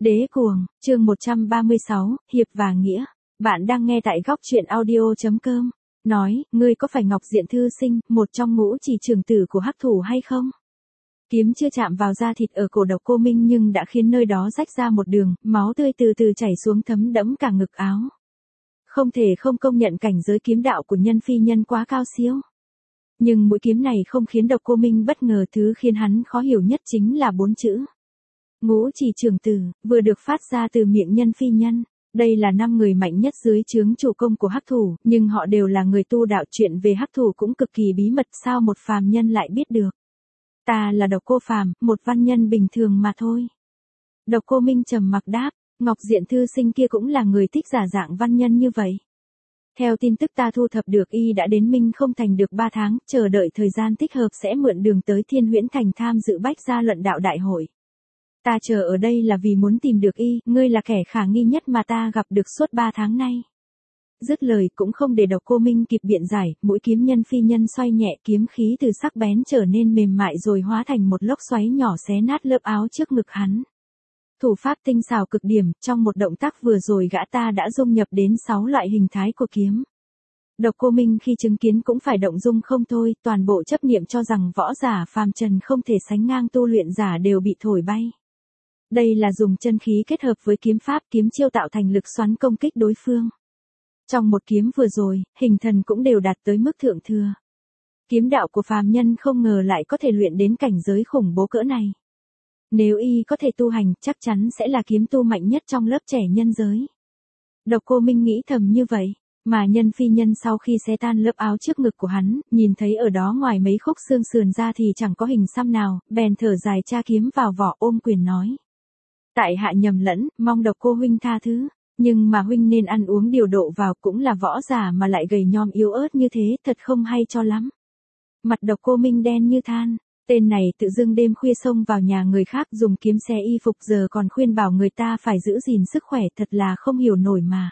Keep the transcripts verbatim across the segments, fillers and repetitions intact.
Đế cuồng, chương một trăm ba mươi sáu, Hiệp và Nghĩa. Bạn đang nghe tại góc truyện audio chấm com. Nói, ngươi có phải Ngọc Diện Thư Sinh, một trong ngũ chỉ trưởng tử của Hắc Thủ hay không? Kiếm chưa chạm vào da thịt ở cổ Độc Cô Minh nhưng đã khiến nơi đó rách ra một đường, máu tươi từ từ chảy xuống thấm đẫm cả ngực áo. Không thể không công nhận cảnh giới kiếm đạo của Nhân Phi Nhân quá cao siêu. Nhưng mũi kiếm này không khiến Độc Cô Minh bất ngờ, thứ khiến hắn khó hiểu nhất chính là bốn chữ. Ngũ chỉ trưởng tử, vừa được phát ra từ miệng Nhân Phi Nhân. Đây là năm người mạnh nhất dưới trướng chủ công của Hắc Thủ, nhưng họ đều là người tu đạo, chuyện về Hắc Thủ cũng cực kỳ bí mật, sao một phàm nhân lại biết được. Ta là Độc Cô Phàm, một văn nhân bình thường mà thôi. Độc Cô Minh trầm mặc đáp, Ngọc Diện Thư Sinh kia cũng là người thích giả dạng văn nhân như vậy. Theo tin tức ta thu thập được, y đã đến Minh Không Thành được ba tháng, chờ đợi thời gian thích hợp sẽ mượn đường tới Thiên Huyễn Thành tham dự bách gia luận đạo đại hội. Ta chờ ở đây là vì muốn tìm được y, ngươi là kẻ khả nghi nhất mà ta gặp được suốt ba tháng nay. Dứt lời cũng không để Độc Cô Minh kịp biện giải, mũi kiếm Nhân Phi Nhân xoay nhẹ, kiếm khí từ sắc bén trở nên mềm mại rồi hóa thành một lốc xoáy nhỏ xé nát lớp áo trước ngực hắn. Thủ pháp tinh xảo cực điểm, trong một động tác vừa rồi gã ta đã dung nhập đến sáu loại hình thái của kiếm. Độc Cô Minh khi chứng kiến cũng phải động dung không thôi, toàn bộ chấp niệm cho rằng võ giả phàm trần không thể sánh ngang tu luyện giả đều bị thổi bay. Đây là dùng chân khí kết hợp với kiếm pháp, kiếm chiêu tạo thành lực xoắn công kích đối phương. Trong một kiếm vừa rồi, hình thần cũng đều đạt tới mức thượng thừa. Kiếm đạo của phàm nhân không ngờ lại có thể luyện đến cảnh giới khủng bố cỡ này. Nếu y có thể tu hành, chắc chắn sẽ là kiếm tu mạnh nhất trong lớp trẻ nhân giới. Độc Cô Minh nghĩ thầm như vậy, mà Nhân Phi Nhân sau khi xé tan lớp áo trước ngực của hắn, nhìn thấy ở đó ngoài mấy khúc xương sườn ra thì chẳng có hình xăm nào, bèn thở dài tra kiếm vào vỏ, ôm quyền nói. Tại hạ nhầm lẫn, mong Độc Cô huynh tha thứ, nhưng mà huynh nên ăn uống điều độ vào, cũng là võ giả mà lại gầy nhom yếu ớt như thế, thật không hay cho lắm. Mặt Độc Cô Minh đen như than, tên này tự dưng đêm khuya xông vào nhà người khác dùng kiếm xé y phục, giờ còn khuyên bảo người ta phải giữ gìn sức khỏe, thật là không hiểu nổi mà.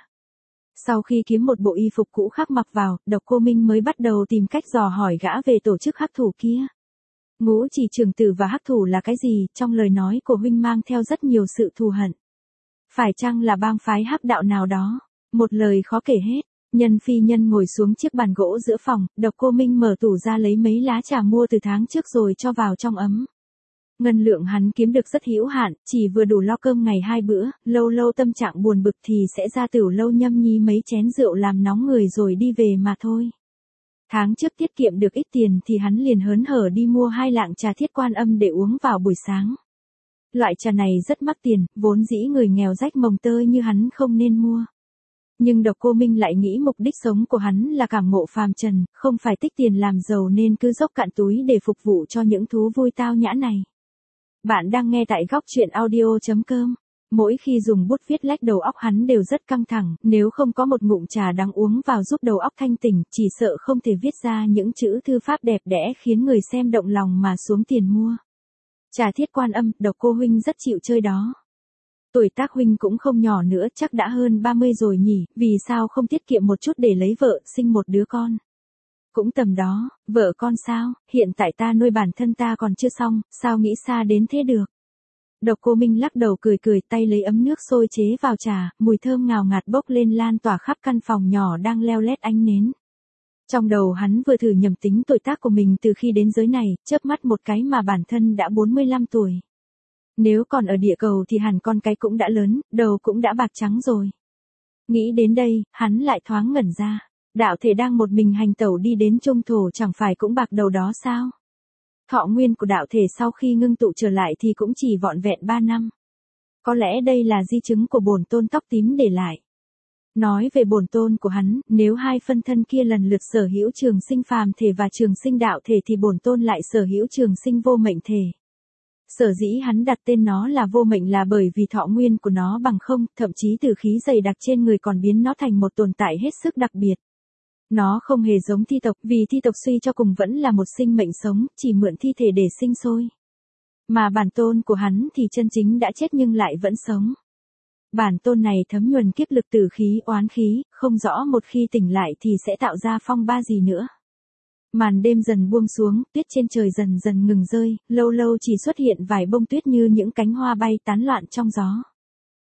Sau khi kiếm một bộ y phục cũ khác mặc vào, Độc Cô Minh mới bắt đầu tìm cách dò hỏi gã về tổ chức Hắc Thủ kia. Ngũ chỉ trưởng tử và Hắc Thủ là cái gì, trong lời nói của huynh mang theo rất nhiều sự thù hận. Phải chăng là bang phái hắc đạo nào đó? Một lời khó kể hết. Nhân Phi Nhân ngồi xuống chiếc bàn gỗ giữa phòng, Độc Cô Minh mở tủ ra lấy mấy lá trà mua từ tháng trước rồi cho vào trong ấm. Ngân lượng hắn kiếm được rất hữu hạn, chỉ vừa đủ lo cơm ngày hai bữa, lâu lâu tâm trạng buồn bực thì sẽ ra Tửu Lâu nhâm nhi mấy chén rượu làm nóng người rồi đi về mà thôi. Tháng trước tiết kiệm được ít tiền thì hắn liền hớn hở đi mua hai lạng trà Thiết Quan Âm để uống vào buổi sáng. Loại trà này rất mắc tiền, vốn dĩ người nghèo rách mồng tơi như hắn không nên mua. Nhưng Độc Cô Minh lại nghĩ mục đích sống của hắn là cảm ngộ phàm trần, không phải tích tiền làm giàu nên cứ dốc cạn túi để phục vụ cho những thú vui tao nhã này. Bạn đang nghe tại góc truyện audio chấm com. Mỗi khi dùng bút viết lách đầu óc hắn đều rất căng thẳng, nếu không có một ngụm trà đang uống vào giúp đầu óc thanh tỉnh, chỉ sợ không thể viết ra những chữ thư pháp đẹp đẽ khiến người xem động lòng mà xuống tiền mua. Trà Thiết Quan Âm, Độc Cô huynh rất chịu chơi đó. Tuổi tác huynh cũng không nhỏ nữa, chắc đã hơn ba mươi rồi nhỉ, vì sao không tiết kiệm một chút để lấy vợ, sinh một đứa con? Cũng tầm đó, vợ con sao, hiện tại ta nuôi bản thân ta còn chưa xong, sao nghĩ xa đến thế được? Độc Cô Minh lắc đầu cười cười, tay lấy ấm nước sôi chế vào trà, mùi thơm ngào ngạt bốc lên lan tỏa khắp căn phòng nhỏ đang leo lét ánh nến. Trong đầu hắn vừa thử nhầm tính tuổi tác của mình từ khi đến giới này, chớp mắt một cái mà bản thân đã bốn mươi lăm tuổi. Nếu còn ở địa cầu thì hẳn con cái cũng đã lớn, đầu cũng đã bạc trắng rồi. Nghĩ đến đây, hắn lại thoáng ngẩn ra. Đạo thể đang một mình hành tẩu đi đến trung thổ chẳng phải cũng bạc đầu đó sao? Thọ nguyên của đạo thể sau khi ngưng tụ trở lại thì cũng chỉ vọn vẹn ba năm. Có lẽ đây là di chứng của bổn tôn tóc tím để lại. Nói về bổn tôn của hắn, nếu hai phân thân kia lần lượt sở hữu trường sinh phàm thể và trường sinh đạo thể thì bổn tôn lại sở hữu trường sinh vô mệnh thể. Sở dĩ hắn đặt tên nó là vô mệnh là bởi vì thọ nguyên của nó bằng không, thậm chí từ khí dày đặc trên người còn biến nó thành một tồn tại hết sức đặc biệt. Nó không hề giống thi tộc, vì thi tộc suy cho cùng vẫn là một sinh mệnh sống, chỉ mượn thi thể để sinh sôi. Mà bản tôn của hắn thì chân chính đã chết nhưng lại vẫn sống. Bản tôn này thấm nhuần kiếp lực tử khí oán khí, không rõ một khi tỉnh lại thì sẽ tạo ra phong ba gì nữa. Màn đêm dần buông xuống, tuyết trên trời dần dần ngừng rơi, lâu lâu chỉ xuất hiện vài bông tuyết như những cánh hoa bay tán loạn trong gió.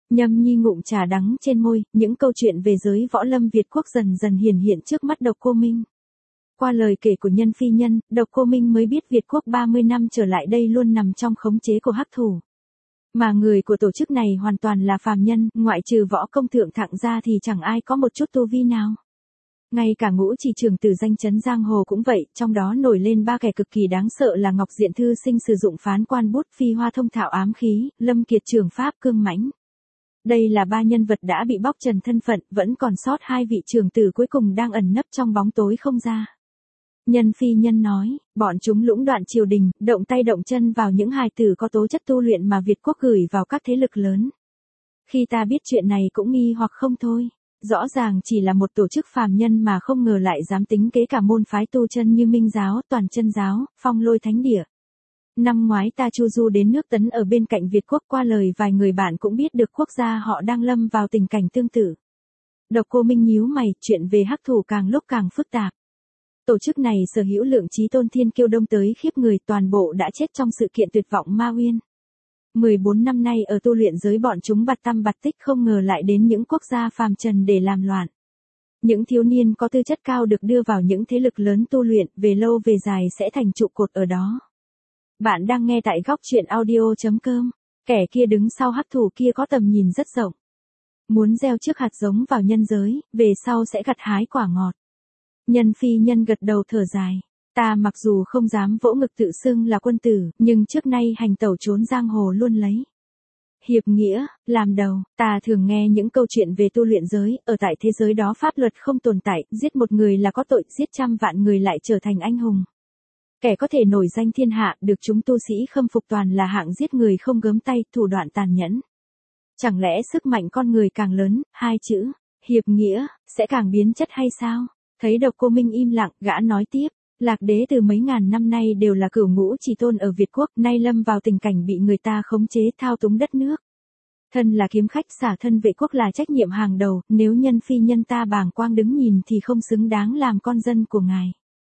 Nhâm Nhi ngụm trà đắng trên môi, những câu chuyện về giới võ lâm Việt quốc dần dần hiển hiện trước mắt Độc Cô Minh. Qua lời kể của Nhân Phi Nhân, Độc Cô Minh mới biết Việt quốc ba mươi năm trở lại đây luôn nằm trong khống chế của hắc thủ. Mà người của tổ chức này hoàn toàn là phàm nhân, ngoại trừ võ công thượng thặng ra thì chẳng ai có một chút tu vi nào. Ngay cả Ngũ Chỉ trưởng tử danh chấn giang hồ cũng vậy, trong đó nổi lên ba kẻ cực kỳ đáng sợ là Ngọc Diện Thư Sinh sử dụng phán quan bút, Phi Hoa thông thạo ám khí, Lâm Kiệt trường pháp cương mãnh. Đây là ba nhân vật đã bị bóc trần thân phận, vẫn còn sót hai vị trưởng tử cuối cùng đang ẩn nấp trong bóng tối không ra. Nhân Phi Nhân nói, bọn chúng lũng đoạn triều đình, động tay động chân vào những hài tử có tố chất tu luyện mà Việt quốc gửi vào các thế lực lớn. Khi ta biết chuyện này cũng nghi hoặc không thôi. Rõ ràng chỉ là một tổ chức phàm nhân mà không ngờ lại dám tính kế cả môn phái tu chân như Minh giáo, Toàn Chân giáo, Phong Lôi Thánh Địa. Năm ngoái ta chu du đến nước Tấn ở bên cạnh Việt quốc, qua lời vài người bạn cũng biết được quốc gia họ đang lâm vào tình cảnh tương tự. Độc Cô Minh nhíu mày, chuyện về hắc thủ càng lúc càng phức tạp. Tổ chức này sở hữu lượng chí tôn thiên kiêu đông tới khiếp người, toàn bộ đã chết trong sự kiện tuyệt vọng Ma Uyên. mười bốn năm nay ở tu luyện giới bọn chúng bạt tăm bạt tích, không ngờ lại đến những quốc gia phàm trần để làm loạn. Những thiếu niên có tư chất cao được đưa vào những thế lực lớn tu luyện, về lâu về dài sẽ thành trụ cột ở đó. Bạn đang nghe tại góc truyện audio chấm com. Kẻ kia đứng sau hắc thủ kia có tầm nhìn rất rộng. Muốn gieo trước hạt giống vào nhân giới, về sau sẽ gặt hái quả ngọt. Nhân Phi Nhân gật đầu thở dài. Ta mặc dù không dám vỗ ngực tự xưng là quân tử, nhưng trước nay hành tẩu trốn giang hồ luôn lấy hiệp nghĩa làm đầu. Ta thường nghe những câu chuyện về tu luyện giới, ở tại thế giới đó pháp luật không tồn tại, giết một người là có tội, giết trăm vạn người lại trở thành anh hùng. Kẻ có thể nổi danh thiên hạ, được chúng tu sĩ khâm phục toàn là hạng giết người không gớm tay, thủ đoạn tàn nhẫn. Chẳng lẽ sức mạnh con người càng lớn, hai chữ hiệp nghĩa sẽ càng biến chất hay sao? Thấy Độc Cô Minh im lặng, gã nói tiếp. Lạc Đế từ mấy ngàn năm nay đều là cửu ngũ chỉ tôn ở Việt quốc, nay lâm vào tình cảnh bị người ta khống chế thao túng đất nước. Thân là kiếm khách, xả thân vệ quốc là trách nhiệm hàng đầu, nếu Nhân Phi Nhân ta bàng quang đứng nhìn thì không xứng đáng làm con dân của ngài.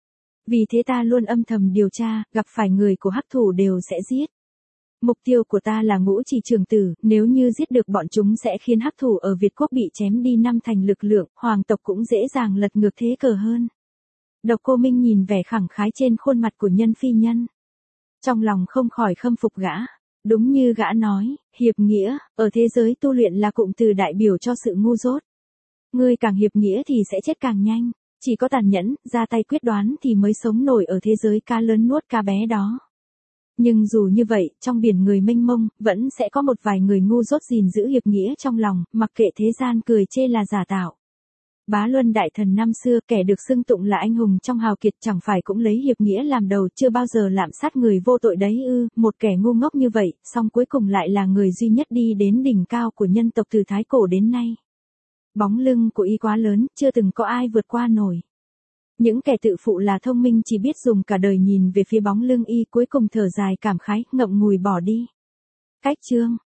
Vì thế ta luôn âm thầm điều tra, gặp phải người của hắc thủ đều sẽ giết. Mục tiêu của ta là Ngũ Chỉ trưởng tử, nếu như giết được bọn chúng sẽ khiến hắc thủ ở Việt quốc bị chém đi năm thành lực lượng, hoàng tộc cũng dễ dàng lật ngược thế cờ hơn. Độc Cô Minh nhìn vẻ khẳng khái trên khuôn mặt của Nhân Phi Nhân. Trong lòng không khỏi khâm phục gã. Đúng như gã nói, hiệp nghĩa, ở thế giới tu luyện là cụm từ đại biểu cho sự ngu dốt. Ngươi càng hiệp nghĩa thì sẽ chết càng nhanh. Chỉ có tàn nhẫn, ra tay quyết đoán thì mới sống nổi ở thế giới cá lớn nuốt cá bé đó. Nhưng dù như vậy, trong biển người mênh mông, vẫn sẽ có một vài người ngu dốt gìn giữ hiệp nghĩa trong lòng, mặc kệ thế gian cười chê là giả tạo. Bá Luân đại thần năm xưa, kẻ được xưng tụng là anh hùng trong hào kiệt, chẳng phải cũng lấy hiệp nghĩa làm đầu, chưa bao giờ lạm sát người vô tội đấy ư? Một kẻ ngu ngốc như vậy, song cuối cùng lại là người duy nhất đi đến đỉnh cao của nhân tộc từ thái cổ đến nay. Bóng lưng của y quá lớn, chưa từng có ai vượt qua nổi. Những kẻ tự phụ là thông minh chỉ biết dùng cả đời nhìn về phía bóng lưng y, cuối cùng thở dài cảm khái, ngậm ngùi bỏ đi. Cách chương